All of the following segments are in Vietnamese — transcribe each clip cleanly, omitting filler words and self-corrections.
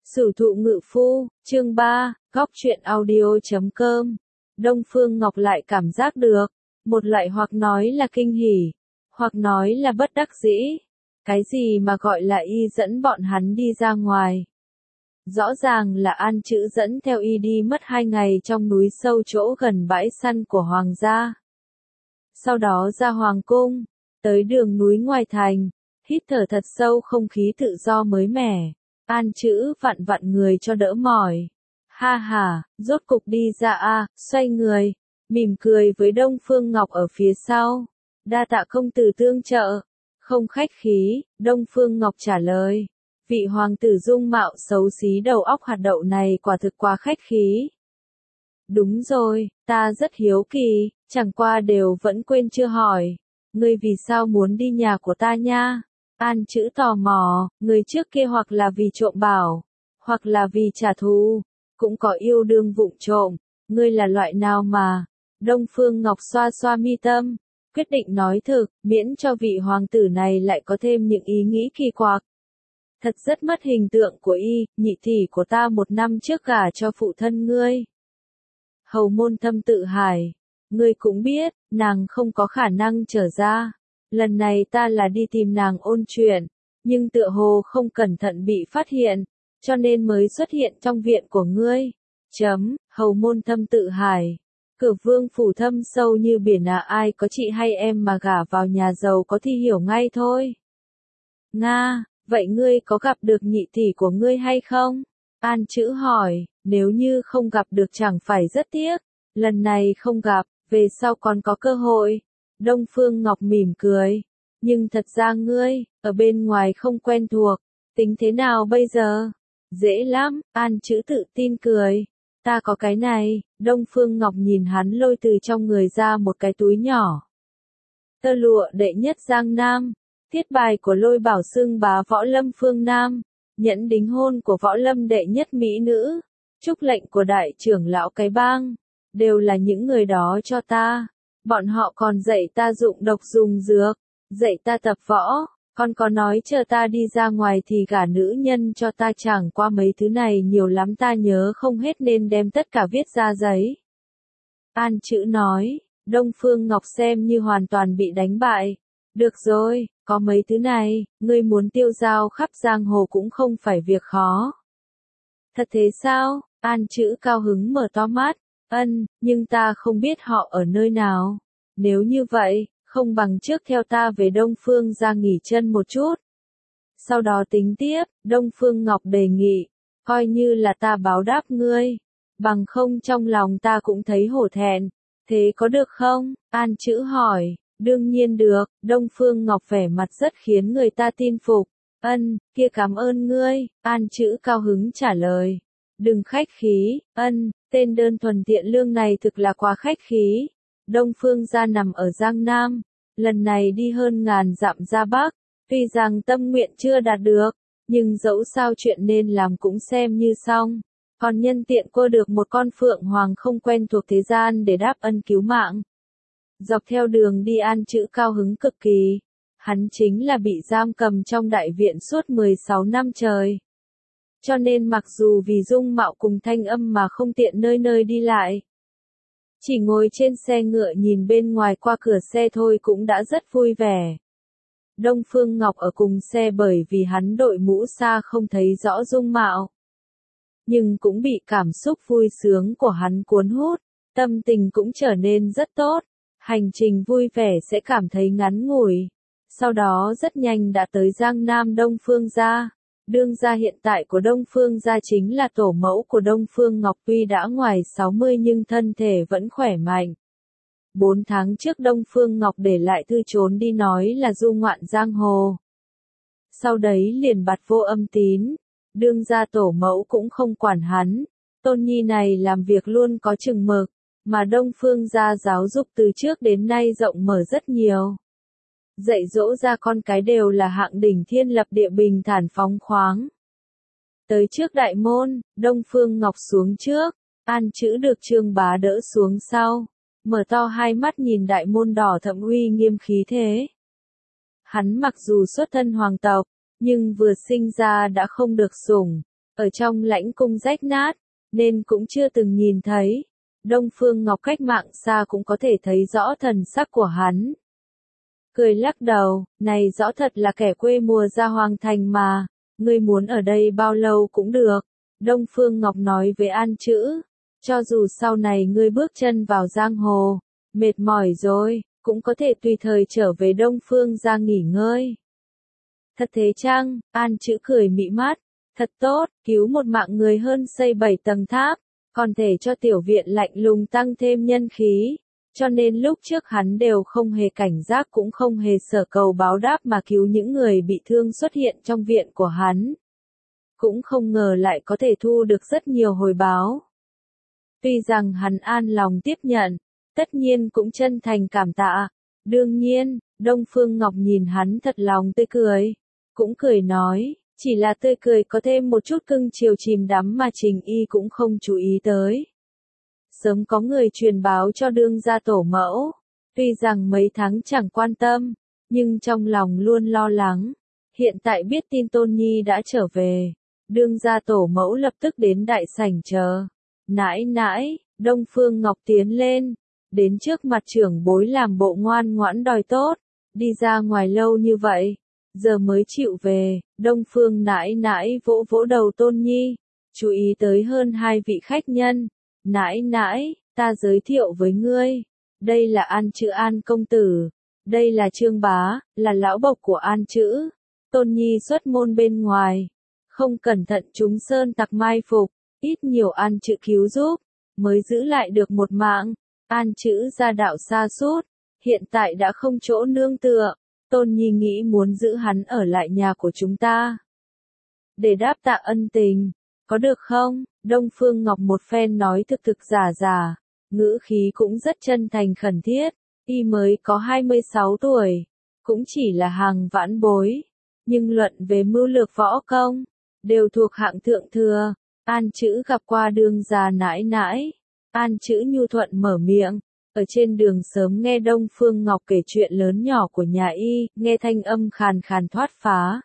Sử thụ ngự phu, chương 3, góc truyện audio.com. Đông Phương Ngọc lại cảm giác được, một loại hoặc nói là kinh hỉ, hoặc nói là bất đắc dĩ. Cái gì mà gọi là y dẫn bọn hắn đi ra ngoài? Rõ ràng là An Chữ dẫn theo y đi mất 2 ngày trong núi sâu chỗ gần bãi săn của Hoàng gia. Sau đó ra Hoàng cung, tới đường núi ngoài thành, hít thở thật sâu không khí tự do mới mẻ. An Chữ vặn vặn người cho đỡ mỏi. Ha ha, rốt cục đi ra a, xoay người, mỉm cười với Đông Phương Ngọc ở phía sau. Đa tạ công tử tương trợ. Không khách khí, Đông Phương Ngọc trả lời. Vị hoàng tử dung mạo xấu xí đầu óc hạt đậu này quả thực quá khách khí. Đúng rồi, ta rất hiếu kỳ, chẳng qua đều vẫn quên chưa hỏi. Ngươi vì sao muốn đi nhà của ta nha? An Chữ tò mò, người trước kia hoặc là vì trộm bảo, hoặc là vì trả thù, cũng có yêu đương vụng trộm, ngươi là loại nào mà? Đông Phương Ngọc xoa xoa mi tâm, quyết định nói thực, miễn cho vị hoàng tử này lại có thêm những ý nghĩ kỳ quặc. Thật rất mất hình tượng của y, nhị tỷ của ta 1 năm trước gả cho phụ thân ngươi. Hầu Môn Thâm tự hải, ngươi cũng biết, nàng không có khả năng trở ra. Lần này ta là đi tìm nàng ôn chuyện, nhưng tựa hồ không cẩn thận bị phát hiện, cho nên mới xuất hiện trong viện của ngươi. Hầu Môn Thâm tự hải. Cửa vương phủ thâm sâu như biển ai có chị hay em mà gả vào nhà giàu có thì hiểu ngay thôi. Nga, vậy ngươi có gặp được nhị tỷ của ngươi hay không? An Chữ hỏi, nếu như không gặp được chẳng phải rất tiếc, lần này không gặp, về sau còn có cơ hội. Đông Phương Ngọc mỉm cười, nhưng thật ra ngươi, ở bên ngoài không quen thuộc, tính thế nào bây giờ? Dễ lắm, An Chữ tự tin cười. Ta có cái này. Đông Phương Ngọc nhìn hắn lôi từ trong người ra một cái túi nhỏ. Tơ lụa đệ nhất Giang Nam, thiết bài của Lôi Bảo xưng bá võ lâm phương Nam, nhẫn đính hôn của võ lâm đệ nhất mỹ nữ, chúc lệnh của đại trưởng lão cái bang, đều là những người đó cho ta. Bọn họ còn dạy ta dụng độc dùng dược, dạy ta tập võ, còn có nói chờ ta đi ra ngoài thì gả nữ nhân cho ta, chẳng qua mấy thứ này nhiều lắm ta nhớ không hết nên đem tất cả viết ra giấy. An Chữ nói, Đông Phương Ngọc xem như hoàn toàn bị đánh bại. Được rồi, có mấy thứ này, ngươi muốn tiêu dao khắp giang hồ cũng không phải việc khó. Thật thế sao? An Chữ cao hứng mở to mắt. Nhưng ta không biết họ ở nơi nào. Nếu như vậy, không bằng trước theo ta về Đông Phương ra nghỉ chân một chút. Sau đó tính tiếp, Đông Phương Ngọc đề nghị, coi như là ta báo đáp ngươi. Bằng không trong lòng ta cũng thấy hổ thẹn. Thế có được không? An Chữ hỏi. Đương nhiên được, Đông Phương Ngọc vẻ mặt rất khiến người ta tin phục. Kia cảm ơn ngươi, An Chữ cao hứng trả lời. Đừng khách khí, tên đơn thuần thiện lương này thực là quá khách khí. Đông Phương gia nằm ở Giang Nam, lần này đi hơn ngàn dặm ra Bắc, tuy rằng tâm nguyện chưa đạt được, nhưng dẫu sao chuyện nên làm cũng xem như xong. Còn nhân tiện cô được một con phượng hoàng không quen thuộc thế gian để đáp ân cứu mạng. Dọc theo đường đi An Chữ cao hứng cực kỳ. Hắn chính là bị giam cầm trong đại viện suốt 16 năm trời. Cho nên mặc dù vì dung mạo cùng thanh âm mà không tiện nơi nơi đi lại, chỉ ngồi trên xe ngựa nhìn bên ngoài qua cửa xe thôi cũng đã rất vui vẻ. Đông Phương Ngọc ở cùng xe bởi vì hắn đội mũ xa không thấy rõ dung mạo, nhưng cũng bị cảm xúc vui sướng của hắn cuốn hút, tâm tình cũng trở nên rất tốt. Hành trình vui vẻ sẽ cảm thấy ngắn ngủi. Sau đó rất nhanh đã tới Giang Nam Đông Phương gia. Đương gia hiện tại của Đông Phương gia chính là tổ mẫu của Đông Phương Ngọc, tuy đã ngoài 60 nhưng thân thể vẫn khỏe mạnh. 4 tháng trước Đông Phương Ngọc để lại thư trốn đi nói là du ngoạn giang hồ. Sau đấy liền bặt vô âm tín. Đương gia tổ mẫu cũng không quản hắn. Tôn nhi này làm việc luôn có chừng mực, mà Đông Phương gia giáo dục từ trước đến nay rộng mở rất nhiều. Dạy dỗ ra con cái đều là hạng đỉnh thiên lập địa bình thản phóng khoáng. Tới trước đại môn, Đông Phương Ngọc xuống trước, An Chữ được Trương Bá đỡ xuống sau, mở to hai mắt nhìn đại môn đỏ thẫm uy nghiêm khí thế. Hắn mặc dù xuất thân hoàng tộc, nhưng vừa sinh ra đã không được sủng, ở trong lãnh cung rách nát, nên cũng chưa từng nhìn thấy. Đông Phương Ngọc cách mạng xa cũng có thể thấy rõ thần sắc của hắn. Cười lắc đầu, này rõ thật là kẻ quê mùa ra hoàng thành mà, ngươi muốn ở đây bao lâu cũng được. Đông Phương Ngọc nói với An Chữ, cho dù sau này ngươi bước chân vào giang hồ, mệt mỏi rồi, cũng có thể tùy thời trở về Đông Phương ra nghỉ ngơi. Thật thế chăng? An Chữ cười mị mắt, thật tốt, cứu một mạng người hơn xây 7 tầng tháp, còn thể cho tiểu viện lạnh lùng tăng thêm nhân khí. Cho nên lúc trước hắn đều không hề cảnh giác cũng không hề sở cầu báo đáp mà cứu những người bị thương xuất hiện trong viện của hắn. Cũng không ngờ lại có thể thu được rất nhiều hồi báo. Tuy rằng hắn an lòng tiếp nhận, tất nhiên cũng chân thành cảm tạ. Đương nhiên, Đông Phương Ngọc nhìn hắn thật lòng tươi cười. Cũng cười nói, chỉ là tươi cười có thêm một chút cưng chiều chìm đắm mà Trình Y cũng không chú ý tới. Sớm có người truyền báo cho đương gia tổ mẫu, tuy rằng mấy tháng chẳng quan tâm, nhưng trong lòng luôn lo lắng. Hiện tại biết tin Tôn Nhi đã trở về, đương gia tổ mẫu lập tức đến đại sảnh chờ. Nãi nãi, Đông Phương Ngọc tiến lên, đến trước mặt trưởng bối làm bộ ngoan ngoãn đòi tốt, đi ra ngoài lâu như vậy, giờ mới chịu về. Đông Phương nãi nãi vỗ vỗ đầu Tôn Nhi, chú ý tới hơn 2 vị khách nhân. Nãi nãi, ta giới thiệu với ngươi, đây là An Chữ An công tử, đây là Trương Bá, là lão bộc của An Chữ. Tôn Nhi xuất môn bên ngoài, không cẩn thận trúng sơn tặc mai phục, ít nhiều An Chữ cứu giúp, mới giữ lại được một mạng. An Chữ gia đạo xa sút, hiện tại đã không chỗ nương tựa, Tôn Nhi nghĩ muốn giữ hắn ở lại nhà của chúng ta, để đáp tạ ân tình, có được không? Đông Phương Ngọc một phen nói thực thực giả giả, ngữ khí cũng rất chân thành khẩn thiết. Y mới có 26 tuổi, cũng chỉ là hàng vãn bối, nhưng luận về mưu lược võ công, đều thuộc hạng thượng thừa. An Chữ gặp qua đương gia nãi nãi. An Chữ nhu thuận mở miệng, ở trên đường sớm nghe Đông Phương Ngọc kể chuyện lớn nhỏ của nhà y, nghe thanh âm khàn khàn thoát phá.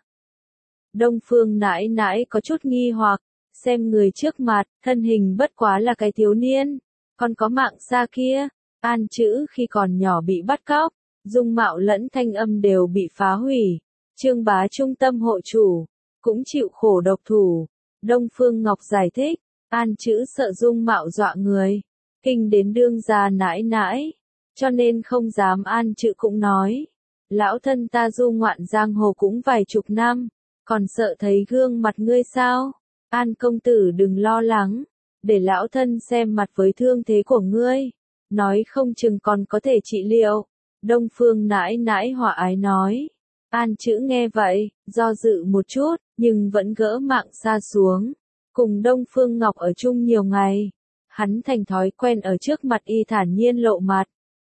Đông Phương nãi nãi có chút nghi hoặc, xem người trước mặt, thân hình bất quá là cái thiếu niên, còn có mạng xa kia. An Chữ khi còn nhỏ bị bắt cóc, dung mạo lẫn thanh âm đều bị phá hủy. Trương Bá trung tâm hộ chủ, cũng chịu khổ độc thủ. Đông Phương Ngọc giải thích, An Chữ sợ dung mạo dọa người, kinh đến đương gia nãi nãi, cho nên không dám. An Chữ cũng nói, lão thân ta du ngoạn giang hồ cũng vài chục năm, còn sợ thấy gương mặt ngươi sao? An công tử đừng lo lắng, để lão thân xem mặt với thương thế của ngươi, nói không chừng còn có thể trị liệu. Đông Phương nãi nãi hòa ái nói. An Chữ nghe vậy, do dự một chút, nhưng vẫn gỡ mạng xa xuống. Cùng Đông Phương Ngọc ở chung nhiều ngày, hắn thành thói quen ở trước mặt y thản nhiên lộ mặt.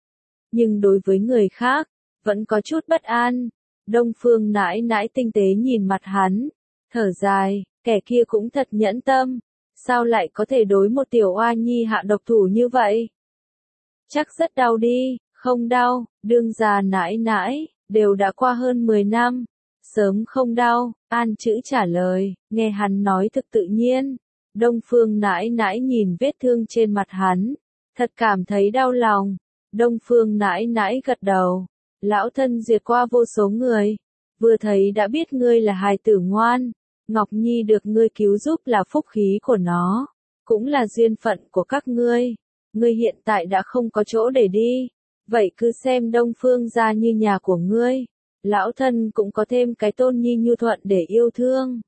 Nhưng đối với người khác, vẫn có chút bất an. Đông Phương nãi nãi tinh tế nhìn mặt hắn, thở dài, kẻ kia cũng thật nhẫn tâm, sao lại có thể đối một tiểu oa nhi hạ độc thủ như vậy? Chắc rất đau đi. Không đau, đương gia nãi nãi, đều đã qua hơn 10 năm, sớm không đau. An Chữ trả lời, nghe hắn nói thực tự nhiên. Đông Phương nãi nãi nhìn vết thương trên mặt hắn, thật cảm thấy đau lòng. Đông Phương nãi nãi gật đầu, lão thân duyệt qua vô số người, vừa thấy đã biết ngươi là hài tử ngoan. Ngọc Nhi được ngươi cứu giúp là phúc khí của nó, cũng là duyên phận của các ngươi. Ngươi hiện tại đã không có chỗ để đi, vậy cứ xem Đông Phương gia như nhà của ngươi. Lão thân cũng có thêm cái Tôn Nhi nhu thuận để yêu thương.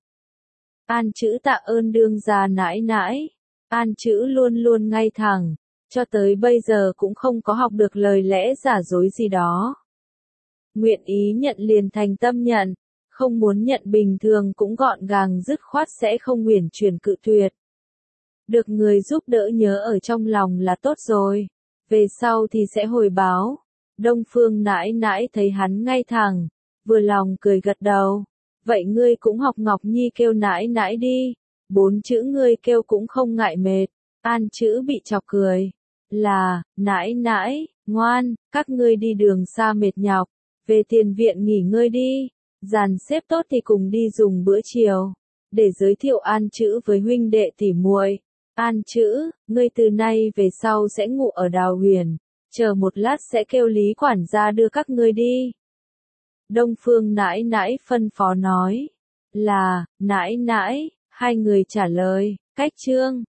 An Chữ tạ ơn đương gia nãi nãi. An Chữ luôn luôn ngay thẳng, cho tới bây giờ cũng không có học được lời lẽ giả dối gì đó. Nguyện ý nhận liền thành tâm nhận, không muốn nhận bình thường cũng gọn gàng dứt khoát, sẽ không uyển chuyển cự tuyệt. Được người giúp đỡ nhớ ở trong lòng là tốt rồi, về sau thì sẽ hồi báo. Đông Phương nãi nãi thấy hắn ngay thẳng, vừa lòng cười gật đầu. Vậy ngươi cũng học Ngọc Nhi kêu nãi nãi đi, 4 chữ ngươi kêu cũng không ngại mệt. An Chữ bị chọc cười. Là, nãi nãi, ngoan, các ngươi đi đường xa mệt nhọc, về tiền viện nghỉ ngơi đi, dàn xếp tốt thì cùng đi dùng bữa chiều. để giới thiệu An Chữ với huynh đệ tỉ muội. An Chữ, ngươi từ nay về sau sẽ ngủ ở Đào Huyền, chờ một lát sẽ kêu Lý quản gia đưa các ngươi đi. Đông Phương nãi nãi phân phó nói. Là, nãi nãi, hai người trả lời. Cách chương